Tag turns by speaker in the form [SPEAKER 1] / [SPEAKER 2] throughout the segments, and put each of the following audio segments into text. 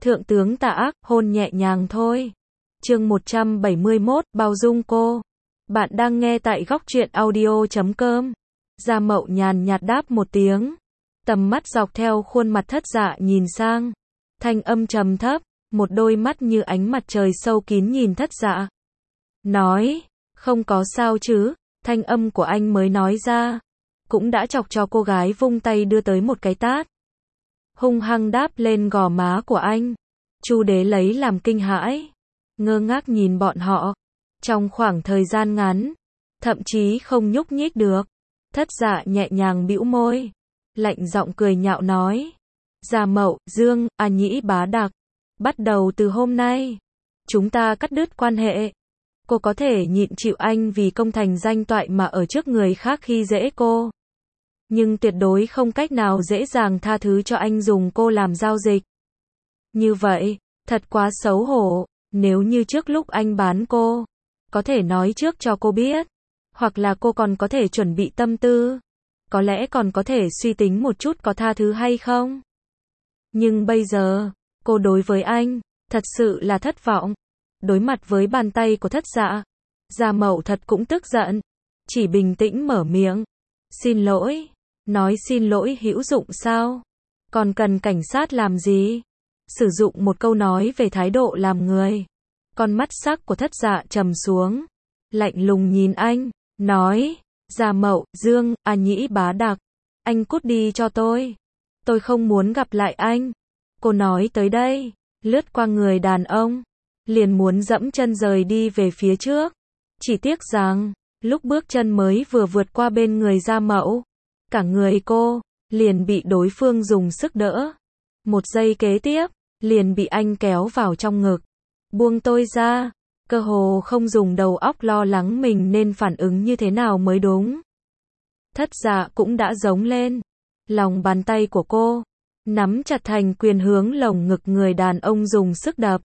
[SPEAKER 1] Thượng tướng tà ác, hôn nhẹ nhàng thôi. Chương 171, bao dung cô. Bạn đang nghe tại góc truyện audio.com. Gia Mậu nhàn nhạt đáp một tiếng. Tầm mắt dọc theo khuôn mặt Thất Dạ nhìn sang. Thanh âm trầm thấp, một đôi mắt như ánh mặt trời sâu kín nhìn Thất Dạ. Nói, không có sao chứ, thanh âm của anh mới nói ra. Cũng đã chọc cho cô gái vung tay đưa tới một cái tát. Hung hăng đáp lên gò má của anh. Chu Đế lấy làm kinh hãi, ngơ ngác nhìn bọn họ. Trong khoảng thời gian ngắn, thậm chí không nhúc nhích được. Thất Dạ nhẹ nhàng bĩu môi, lạnh giọng cười nhạo nói. Gia Mậu, Dương, Nhĩ Bá Đặc. Bắt đầu từ hôm nay, chúng ta cắt đứt quan hệ. Cô có thể nhịn chịu anh vì công thành danh toại mà ở trước người khác khi dễ cô. Nhưng tuyệt đối không cách nào dễ dàng tha thứ cho anh dùng cô làm giao dịch. Như vậy, thật quá xấu hổ. Nếu như trước lúc anh bán cô, có thể nói trước cho cô biết. Hoặc là cô còn có thể chuẩn bị tâm tư. Có lẽ còn có thể suy tính một chút có tha thứ hay không. Nhưng bây giờ, cô đối với anh, thật sự là thất vọng. Đối mặt với bàn tay của Thất Dạ, Gia Mậu thật cũng tức giận. Chỉ bình tĩnh mở miệng. Xin lỗi. Nói xin lỗi hữu dụng sao? Còn cần cảnh sát làm gì? Sử dụng một câu nói về thái độ làm người. Con mắt sắc của Thất Dạ trầm xuống. Lạnh lùng nhìn anh, nói. Gia Mậu, Dương, Nhĩ Bá Đặc. Anh cút đi cho tôi. Tôi không muốn gặp lại anh. Cô nói tới đây, lướt qua người đàn ông. Liền muốn dẫm chân rời đi về phía trước. Chỉ tiếc rằng, lúc bước chân mới vừa vượt qua bên người Gia Mậu, cả người cô, liền bị đối phương dùng sức đỡ. Một giây kế tiếp, liền bị anh kéo vào trong ngực. Buông tôi ra, cơ hồ không dùng đầu óc lo lắng mình nên phản ứng như thế nào mới đúng. Thất Dạ cũng đã giống lên. Lòng bàn tay của cô, nắm chặt thành quyền hướng lồng ngực người đàn ông dùng sức đập.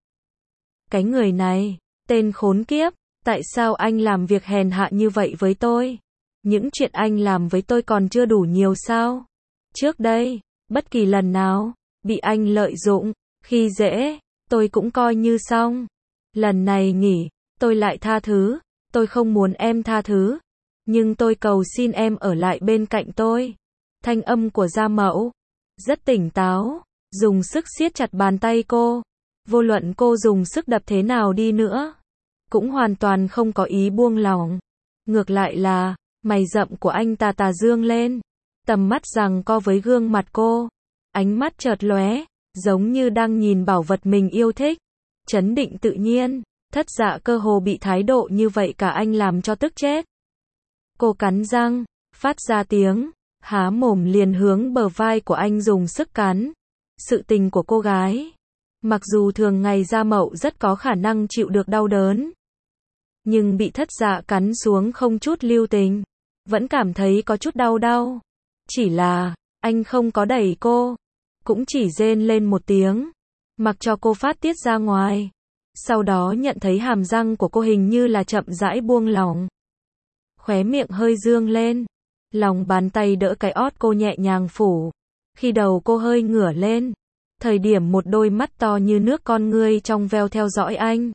[SPEAKER 1] Cái người này, tên khốn kiếp, tại sao anh làm việc hèn hạ như vậy với tôi? Những chuyện anh làm với tôi còn chưa đủ nhiều sao? Trước đây, bất kỳ lần nào, bị anh lợi dụng, khi dễ, tôi cũng coi như xong. Lần này nghỉ, tôi lại tha thứ, tôi không muốn em tha thứ. Nhưng tôi cầu xin em ở lại bên cạnh tôi. Thanh âm của Gia Mậu, rất tỉnh táo, dùng sức siết chặt bàn tay cô. Vô luận cô dùng sức đập thế nào đi nữa, cũng hoàn toàn không có ý buông lỏng. Ngược lại là, mày rậm của anh ta dương lên. Tầm mắt giằng co với gương mặt cô. Ánh mắt chợt lóe, giống như đang nhìn bảo vật mình yêu thích. Chấn định tự nhiên, Thất Dạ cơ hồ bị thái độ như vậy cả anh làm cho tức chết. Cô cắn răng, phát ra tiếng, há mồm liền hướng bờ vai của anh dùng sức cắn. Sự tình của cô gái, mặc dù thường ngày Gia Mậu rất có khả năng chịu được đau đớn, nhưng bị Thất Dạ cắn xuống không chút lưu tình, vẫn cảm thấy có chút đau. Chỉ là, anh không có đẩy cô, cũng chỉ rên lên một tiếng, mặc cho cô phát tiết ra ngoài. Sau đó nhận thấy hàm răng của cô hình như là chậm rãi buông lỏng. Khóe miệng hơi dương lên, lòng bàn tay đỡ cái ót cô nhẹ nhàng phủ. Khi đầu cô hơi ngửa lên, thời điểm một đôi mắt to như nước con ngươi trong veo theo dõi anh.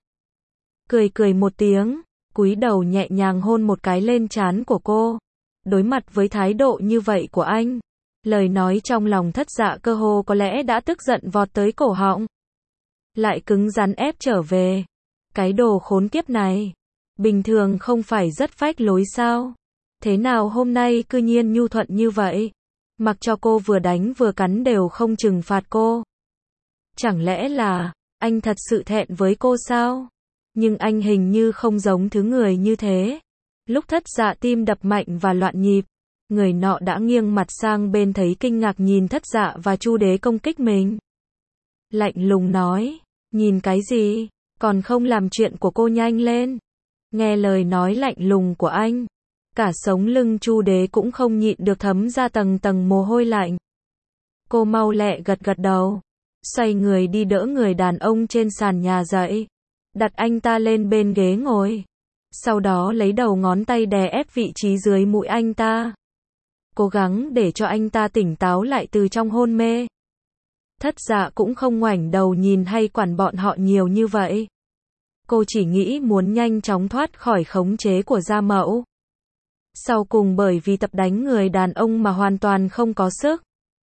[SPEAKER 1] Cười một tiếng, cúi đầu nhẹ nhàng hôn một cái lên trán của cô. Đối mặt với thái độ như vậy của anh, lời nói trong lòng Thất Dạ cơ hồ có lẽ đã tức giận vọt tới cổ họng. Lại cứng rắn ép trở về. Cái đồ khốn kiếp này, bình thường không phải rất phách lối sao? Thế nào hôm nay cư nhiên nhu thuận như vậy? Mặc cho cô vừa đánh vừa cắn đều không trừng phạt cô. Chẳng lẽ là, anh thật sự thẹn với cô sao? Nhưng anh hình như không giống thứ người như thế. Lúc Thất Dạ tim đập mạnh và loạn nhịp, người nọ đã nghiêng mặt sang bên thấy kinh ngạc nhìn Thất Dạ và Chu Đế công kích mình. Lạnh lùng nói, nhìn cái gì, còn không làm chuyện của cô nhanh lên. Nghe lời nói lạnh lùng của anh, cả sống lưng Chu Đế cũng không nhịn được thấm ra tầng tầng mồ hôi lạnh. Cô mau lẹ gật đầu, xoay người đi đỡ người đàn ông trên sàn nhà dậy, đặt anh ta lên bên ghế ngồi. Sau đó lấy đầu ngón tay đè ép vị trí dưới mũi anh ta. Cố gắng để cho anh ta tỉnh táo lại từ trong hôn mê. Thất Dạ cũng không ngoảnh đầu nhìn hay quản bọn họ nhiều như vậy. Cô chỉ nghĩ muốn nhanh chóng thoát khỏi khống chế của gia mẫu. Sau cùng bởi vì tập đánh người đàn ông mà hoàn toàn không có sức.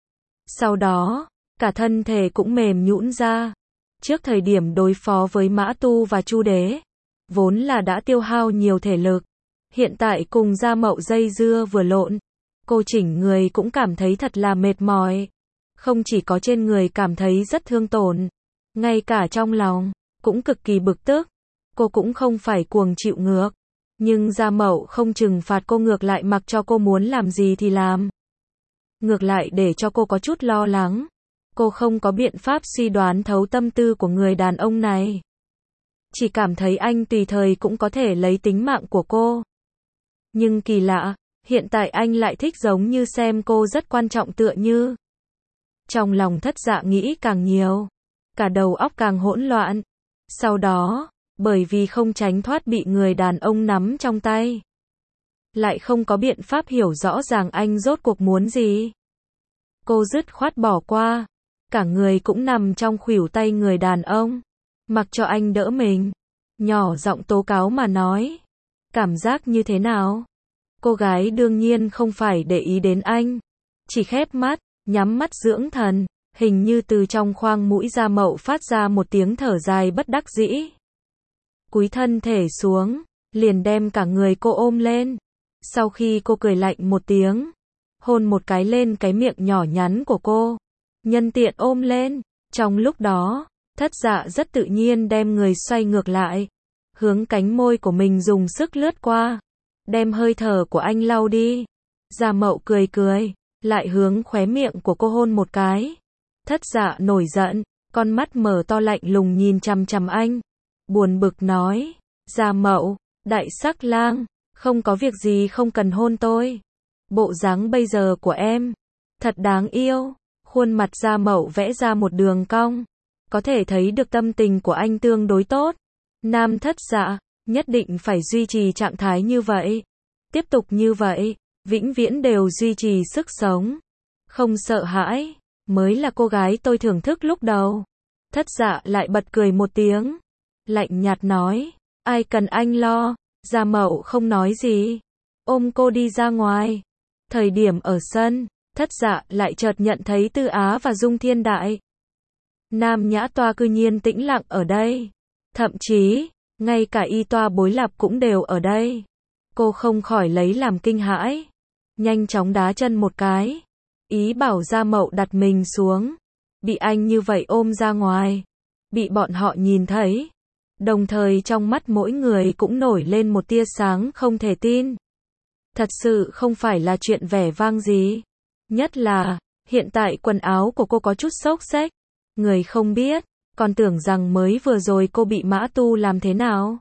[SPEAKER 1] Sau đó, cả thân thể cũng mềm nhũn ra. Trước thời điểm đối phó với Mã Tu và Chu Đế, vốn là đã tiêu hao nhiều thể lực. Hiện tại cùng gia mậu dây dưa vừa lộn, cô chỉnh người cũng cảm thấy thật là mệt mỏi. Không chỉ có trên người cảm thấy rất thương tổn, ngay cả trong lòng, cũng cực kỳ bực tức. Cô cũng không phải cuồng chịu ngược. Nhưng gia mậu không trừng phạt cô, ngược lại mặc cho cô muốn làm gì thì làm. Ngược lại để cho cô có chút lo lắng. Cô không có biện pháp suy đoán thấu tâm tư của người đàn ông này. Chỉ cảm thấy anh tùy thời cũng có thể lấy tính mạng của cô. Nhưng kỳ lạ, hiện tại anh lại thích giống như xem cô rất quan trọng tựa như. Trong lòng Thất Dạ nghĩ càng nhiều, cả đầu óc càng hỗn loạn. Sau đó, bởi vì không tránh thoát bị người đàn ông nắm trong tay, lại không có biện pháp hiểu rõ ràng anh rốt cuộc muốn gì. Cô dứt khoát bỏ qua, cả người cũng nằm trong khuỷu tay người đàn ông, mặc cho anh đỡ mình, nhỏ giọng tố cáo mà nói. Cảm giác như thế nào? Cô gái đương nhiên không phải để ý đến anh, chỉ khép mắt, nhắm mắt dưỡng thần, hình như từ trong khoang mũi gia mậu phát ra một tiếng thở dài bất đắc dĩ. Cúi thân thể xuống, liền đem cả người cô ôm lên. Sau khi cô cười lạnh một tiếng, hôn một cái lên cái miệng nhỏ nhắn của cô, nhân tiện ôm lên. Trong lúc đó, Thất Dạ rất tự nhiên đem người xoay ngược lại, hướng cánh môi của mình dùng sức lướt qua, đem hơi thở của anh lau đi. Gia mậu cười cười, lại hướng khóe miệng của cô hôn một cái. Thất Dạ nổi giận, con mắt mở to lạnh lùng nhìn chằm chằm anh, buồn bực nói, Gia mậu, đại sắc lang, không có việc gì không cần hôn tôi. Bộ dáng bây giờ của em, thật đáng yêu. Khuôn mặt Gia mậu vẽ ra một đường cong, có thể thấy được tâm tình của anh tương đối tốt. Nam Thất Dạ, nhất định phải duy trì trạng thái như vậy. Tiếp tục như vậy, vĩnh viễn đều duy trì sức sống. Không sợ hãi, mới là cô gái tôi thưởng thức lúc đầu. Thất Dạ lại bật cười một tiếng, lạnh nhạt nói, ai cần anh lo. Gia mậu không nói gì, ôm cô đi ra ngoài. Thời điểm ở sân, Thất Dạ lại chợt nhận thấy Tư Á và Dung Thiên Đại. Nam Nhã Toa cư nhiên tĩnh lặng ở đây. Thậm chí, ngay cả Y Toa Bối Lạp cũng đều ở đây. Cô không khỏi lấy làm kinh hãi, nhanh chóng đá chân một cái, ý bảo Gia mậu đặt mình xuống. Bị anh như vậy ôm ra ngoài, bị bọn họ nhìn thấy. Đồng thời trong mắt mỗi người cũng nổi lên một tia sáng không thể tin. Thật sự không phải là chuyện vẻ vang gì. Nhất là, hiện tại quần áo của cô có chút xốc xếch. Người không biết, còn tưởng rằng mới vừa rồi cô bị Mã Tu làm thế nào.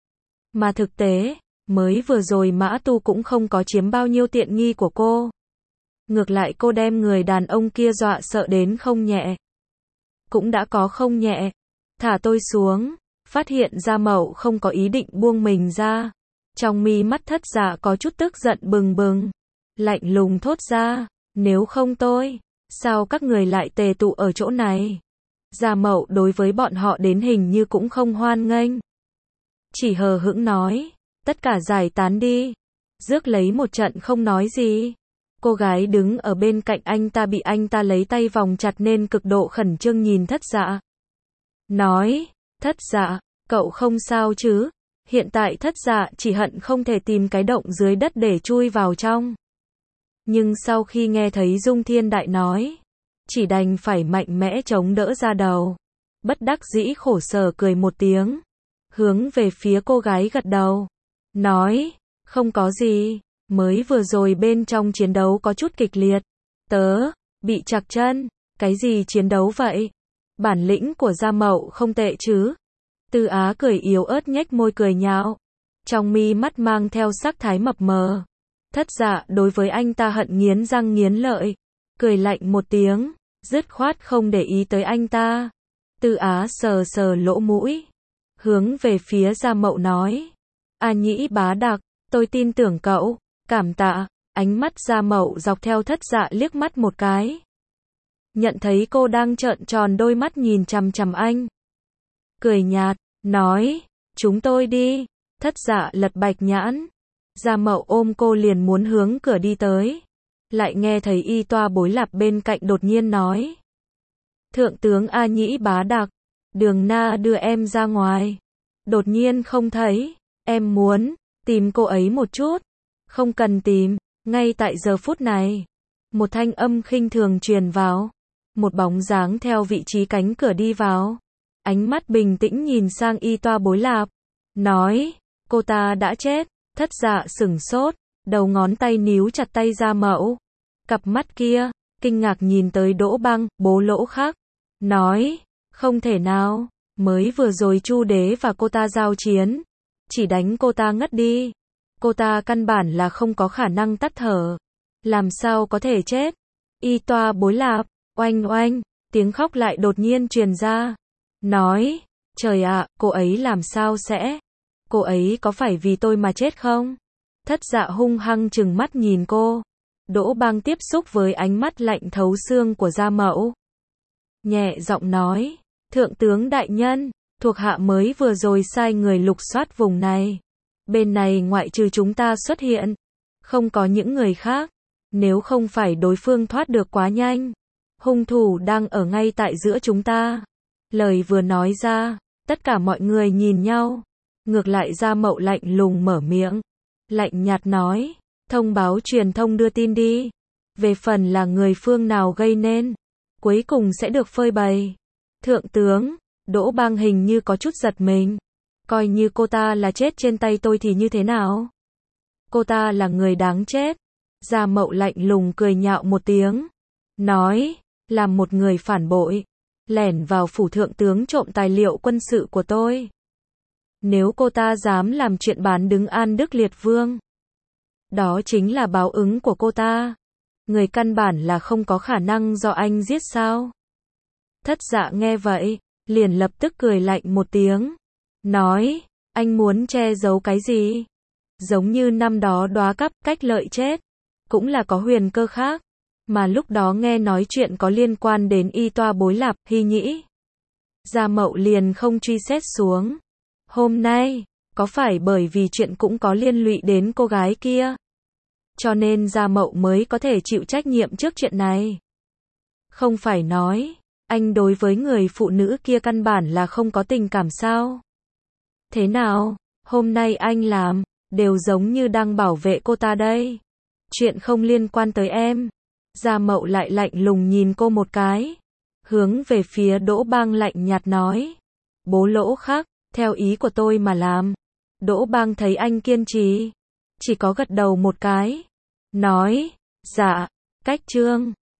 [SPEAKER 1] Mà thực tế, mới vừa rồi Mã Tu cũng không có chiếm bao nhiêu tiện nghi của cô. Ngược lại cô đem người đàn ông kia dọa sợ đến không nhẹ. Cũng đã có không nhẹ. Thả tôi xuống, phát hiện Gia mậu không có ý định buông mình ra. Trong mi mắt Thất Dạ có chút tức giận bừng bừng, lạnh lùng thốt ra, nếu không tôi, sao các người lại tề tụ ở chỗ này? Gia mậu đối với bọn họ đến hình như cũng không hoan nghênh, chỉ hờ hững nói, tất cả giải tán đi. Rước lấy một trận không nói gì. Cô gái đứng ở bên cạnh anh ta bị anh ta lấy tay vòng chặt nên cực độ khẩn trương nhìn Thất Dạ. Nói, Thất Dạ, cậu không sao chứ? Hiện tại Thất Dạ chỉ hận không thể tìm cái động dưới đất để chui vào trong. Nhưng sau khi nghe thấy Dung Thiên Đại nói, chỉ đành phải mạnh mẽ chống đỡ ra đầu. Bất đắc dĩ khổ sở cười một tiếng, hướng về phía cô gái gật đầu, nói, không có gì, mới vừa rồi bên trong chiến đấu có chút kịch liệt. Tớ, bị trặc chân, cái gì chiến đấu vậy? Bản lĩnh của Gia mậu không tệ chứ? Tư Á cười yếu ớt nhếch môi cười nhạo, trong mi mắt mang theo sắc thái mập mờ. Thất Dạ đối với anh ta hận nghiến răng nghiến lợi, cười lạnh một tiếng, dứt khoát không để ý tới anh ta. Tư Á sờ sờ lỗ mũi, hướng về phía Gia mậu nói, A Nhĩ bá đặc, tôi tin tưởng cậu, cảm tạ. Ánh mắt Gia mậu dọc theo Thất Dạ liếc mắt một cái. nhận thấy cô đang trợn tròn đôi mắt nhìn chằm chằm anh. Cười nhạt, nói, chúng tôi đi. Thất Dạ lật bạch nhãn. Gia Mậu ôm cô liền muốn hướng cửa đi tới. Lại nghe thấy Y Toa Bối Lạp bên cạnh đột nhiên nói. Thượng tướng A Nhĩ Bá Đặc, Đường Na đưa em ra ngoài. Đột nhiên không thấy, em muốn tìm cô ấy một chút. Không cần tìm, ngay tại giờ phút này. Một thanh âm khinh thường truyền vào. Một bóng dáng theo vị trí cánh cửa đi vào. Ánh mắt bình tĩnh nhìn sang Y Toa Bối Lạp. Nói, cô ta đã chết. Thất Dạ sửng sốt, đầu ngón tay níu chặt tay Gia Mậu. Cặp mắt kia, kinh ngạc nhìn tới Đỗ Băng, Bố Lỗ Khắc. Nói, không thể nào, mới vừa rồi Chu đế và cô ta giao chiến. Chỉ đánh cô ta ngất đi. Cô ta căn bản là không có khả năng tắt thở. Làm sao có thể chết? Y Toa Bối Lạp, oanh oanh, tiếng khóc lại đột nhiên truyền ra. Nói, trời ạ, cô ấy làm sao sẽ? Cô ấy có phải vì tôi mà chết không? Thất Dạ hung hăng trừng mắt nhìn cô. Đỗ Băng tiếp xúc với ánh mắt lạnh thấu xương của Gia Mậu. Nhẹ giọng nói, thượng tướng đại nhân, thuộc hạ mới vừa rồi sai người lục soát vùng này. Bên này ngoại trừ chúng ta xuất hiện, không có những người khác. Nếu không phải đối phương thoát được quá nhanh, hung thủ đang ở ngay tại giữa chúng ta. Lời vừa nói ra, tất cả mọi người nhìn nhau. Ngược lại Gia Mậu lạnh lùng mở miệng. Lạnh nhạt nói, thông báo truyền thông đưa tin đi. Về phần là người phương nào gây nên, cuối cùng sẽ được phơi bày. Thượng tướng, Đỗ Băng hình như có chút giật mình. Coi như cô ta là chết trên tay tôi thì như thế nào? Cô ta là người đáng chết. Gia Mậu lạnh lùng cười nhạo một tiếng. Nói, làm một người phản bội. Lẻn vào phủ thượng tướng trộm tài liệu quân sự của tôi. Nếu cô ta dám làm chuyện bán đứng An Đức Liệt Vương, đó chính là báo ứng của cô ta. Người căn bản là không có khả năng do anh giết sao? Thất Dạ nghe vậy, liền lập tức cười lạnh một tiếng. Nói, anh muốn che giấu cái gì? Giống như năm đó Đóa Cắp Cách Lợi chết, cũng là có huyền cơ khác. Mà lúc đó nghe nói chuyện có liên quan đến Y Toa Bối Lạp, Hy Nhĩ. Gia Mậu liền không truy xét xuống. Hôm nay, có phải bởi vì chuyện cũng có liên lụy đến cô gái kia, cho nên Gia Mậu mới có thể chịu trách nhiệm trước chuyện này? Không phải nói, anh đối với người phụ nữ kia căn bản là không có tình cảm sao? Thế nào, hôm nay anh làm, đều giống như đang bảo vệ cô ta đây. Chuyện không liên quan tới em. Gia Mậu lại lạnh lùng nhìn cô một cái. Hướng về phía Đỗ Băng lạnh nhạt nói. Bố Lỗ Khắc, theo ý của tôi mà làm. Đỗ Băng thấy anh kiên trì, chỉ có gật đầu một cái. Nói, dạ, cách chương.